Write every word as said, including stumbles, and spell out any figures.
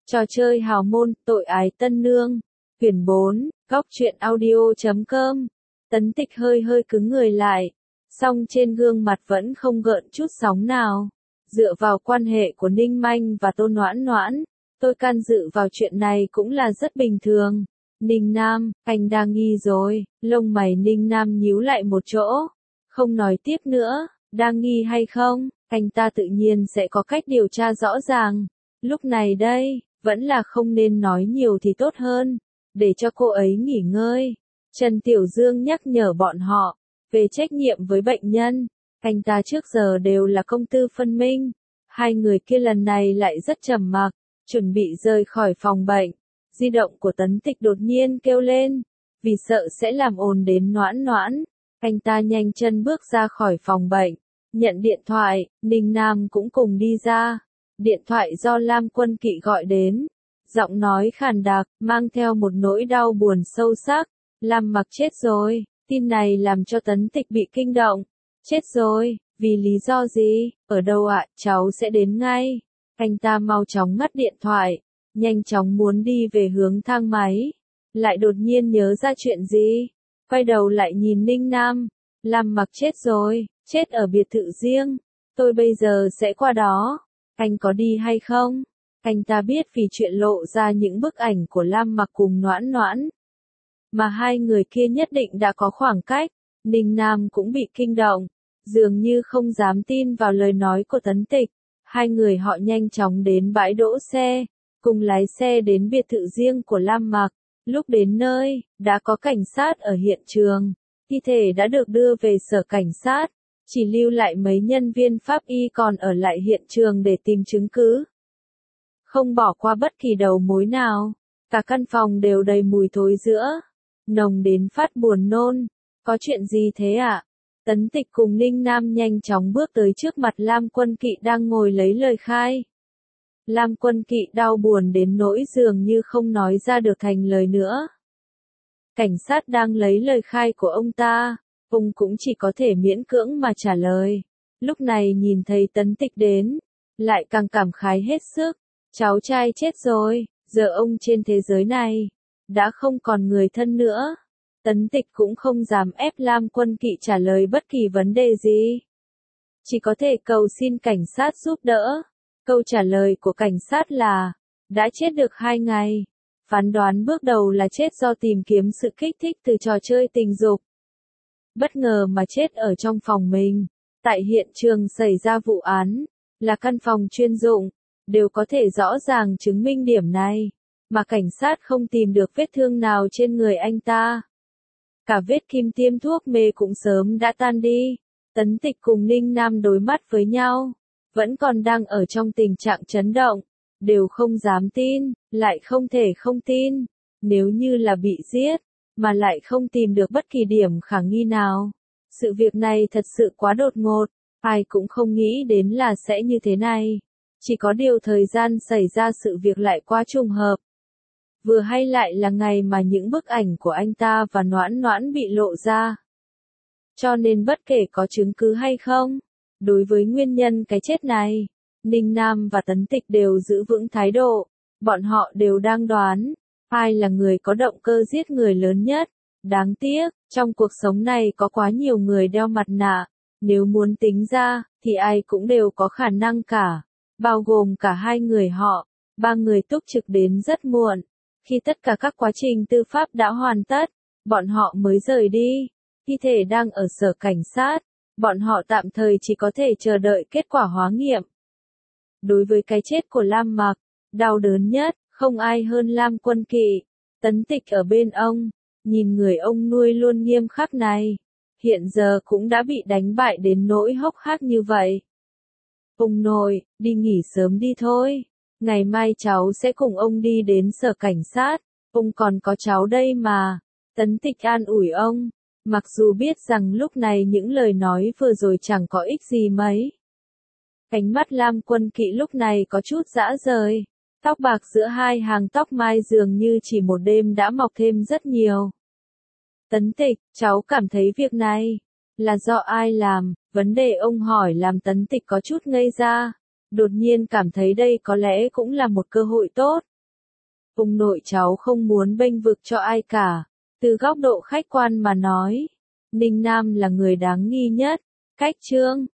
Trò chơi hào môn, tội ái tân nương. Quyển bốn, góc truyện audio chấm com. Tấn Tịch hơi hơi cứng người lại, song trên gương mặt vẫn không gợn chút sóng nào. Dựa vào quan hệ của Ninh Manh và Tô Noãn Noãn, tôi can dự vào chuyện này cũng là rất bình thường. Ninh Nam, anh đang nghi rồi. Lông mày Ninh Nam nhíu lại một chỗ, không nói tiếp nữa. Đang nghi hay không, anh ta tự nhiên sẽ có cách điều tra rõ ràng. Lúc này đây, vẫn là không nên nói nhiều thì tốt hơn, để cho cô ấy nghỉ ngơi. Trần Tiểu Dương nhắc nhở bọn họ về trách nhiệm với bệnh nhân. Anh ta trước giờ đều là công tư phân minh. Hai người kia lần này lại rất trầm mặc, chuẩn bị rời khỏi phòng bệnh. Di động của Tấn Tịch đột nhiên kêu lên, vì sợ sẽ làm ồn đến Noãn Noãn. Anh ta nhanh chân bước ra khỏi phòng bệnh, nhận điện thoại. Ninh Nam cũng cùng đi ra. Điện thoại do Lam Quân Kỵ gọi đến, giọng nói khàn đặc, mang theo một nỗi đau buồn sâu sắc. Lam Mặc chết rồi. Tin này làm cho Tấn Tịch bị kinh động. Chết rồi, vì lý do gì? Ở đâu ạ? Cháu sẽ đến ngay. Anh ta mau chóng ngắt điện thoại, nhanh chóng muốn đi về hướng thang máy, lại đột nhiên nhớ ra chuyện gì, quay đầu lại nhìn Ninh Nam. Lam Mặc chết rồi, chết ở biệt thự riêng. Tôi bây giờ sẽ qua đó. Anh có đi hay không? Anh ta biết vì chuyện lộ ra những bức ảnh của Lam Mặc cùng Noãn Noãn, mà hai người kia nhất định đã có khoảng cách. Ninh Nam cũng bị kinh động, dường như không dám tin vào lời nói của Tấn Tịch. Hai người họ nhanh chóng đến bãi đỗ xe, cùng lái xe đến biệt thự riêng của Lam Mặc. Lúc đến nơi, đã có cảnh sát ở hiện trường. Thi thể đã được đưa về sở cảnh sát, chỉ lưu lại mấy nhân viên pháp y còn ở lại hiện trường để tìm chứng cứ. Không bỏ qua bất kỳ đầu mối nào. Cả căn phòng đều đầy mùi thối rữa, nồng đến phát buồn nôn. Có chuyện gì thế ạ? À? Tấn Tịch cùng Ninh Nam nhanh chóng bước tới trước mặt Lam Quân Kỵ đang ngồi lấy lời khai. Lam Quân Kỵ đau buồn đến nỗi dường như không nói ra được thành lời nữa. Cảnh sát đang lấy lời khai của ông ta, ông cũng chỉ có thể miễn cưỡng mà trả lời. Lúc này nhìn thấy Tấn Tịch đến, lại càng cảm khái hết sức. Cháu trai chết rồi, giờ ông trên thế giới này đã không còn người thân nữa. Tấn Tịch cũng không dám ép Lam Quân Kỵ trả lời bất kỳ vấn đề gì, chỉ có thể cầu xin cảnh sát giúp đỡ. Câu trả lời của cảnh sát là đã chết được hai ngày. Phán đoán bước đầu là chết do tìm kiếm sự kích thích từ trò chơi tình dục. Bất ngờ mà chết ở trong phòng mình. Tại hiện trường xảy ra vụ án, là căn phòng chuyên dụng, đều có thể rõ ràng chứng minh điểm này, mà cảnh sát không tìm được vết thương nào trên người anh ta. Cả vết kim tiêm thuốc mê cũng sớm đã tan đi. Tấn Tịch cùng Ninh Nam đối mắt với nhau, vẫn còn đang ở trong tình trạng chấn động, đều không dám tin, lại không thể không tin. Nếu như là bị giết, mà lại không tìm được bất kỳ điểm khả nghi nào. Sự việc này thật sự quá đột ngột, ai cũng không nghĩ đến là sẽ như thế này. Chỉ có điều thời gian xảy ra sự việc lại quá trùng hợp. Vừa hay lại là ngày mà những bức ảnh của anh ta và Noãn Noãn bị lộ ra. Cho nên bất kể có chứng cứ hay không, đối với nguyên nhân cái chết này, Ninh Nam và Tấn Tịch đều giữ vững thái độ. Bọn họ đều đang đoán, ai là người có động cơ giết người lớn nhất. Đáng tiếc, trong cuộc sống này có quá nhiều người đeo mặt nạ. Nếu muốn tính ra, thì ai cũng đều có khả năng cả, bao gồm cả hai người họ. Ba người túc trực đến rất muộn. Khi tất cả các quá trình tư pháp đã hoàn tất, bọn họ mới rời đi. Thi thể đang ở sở cảnh sát, bọn họ tạm thời chỉ có thể chờ đợi kết quả hóa nghiệm. Đối với cái chết của Lam Mặc, đau đớn nhất, không ai hơn Lam Quân Kỵ. Tấn Tịch ở bên ông, nhìn người ông nuôi luôn nghiêm khắc này, hiện giờ cũng đã bị đánh bại đến nỗi hốc hác như vậy. Ông nội, đi nghỉ sớm đi thôi. Ngày mai cháu sẽ cùng ông đi đến sở cảnh sát, ông còn có cháu đây mà. Tấn Tịch an ủi ông, mặc dù biết rằng lúc này những lời nói vừa rồi chẳng có ích gì mấy. Cánh mắt Lam Quân Kỵ lúc này có chút rã rời, tóc bạc giữa hai hàng tóc mai dường như chỉ một đêm đã mọc thêm rất nhiều. Tấn Tịch, cháu cảm thấy việc này là do ai làm? Vấn đề ông hỏi làm Tấn Tịch có chút ngây ra. Đột nhiên cảm thấy đây có lẽ cũng là một cơ hội tốt, Ông nội cháu không muốn bênh vực cho ai cả. Từ góc độ khách quan mà nói, Ninh Nam là người đáng nghi nhất. Cách Trương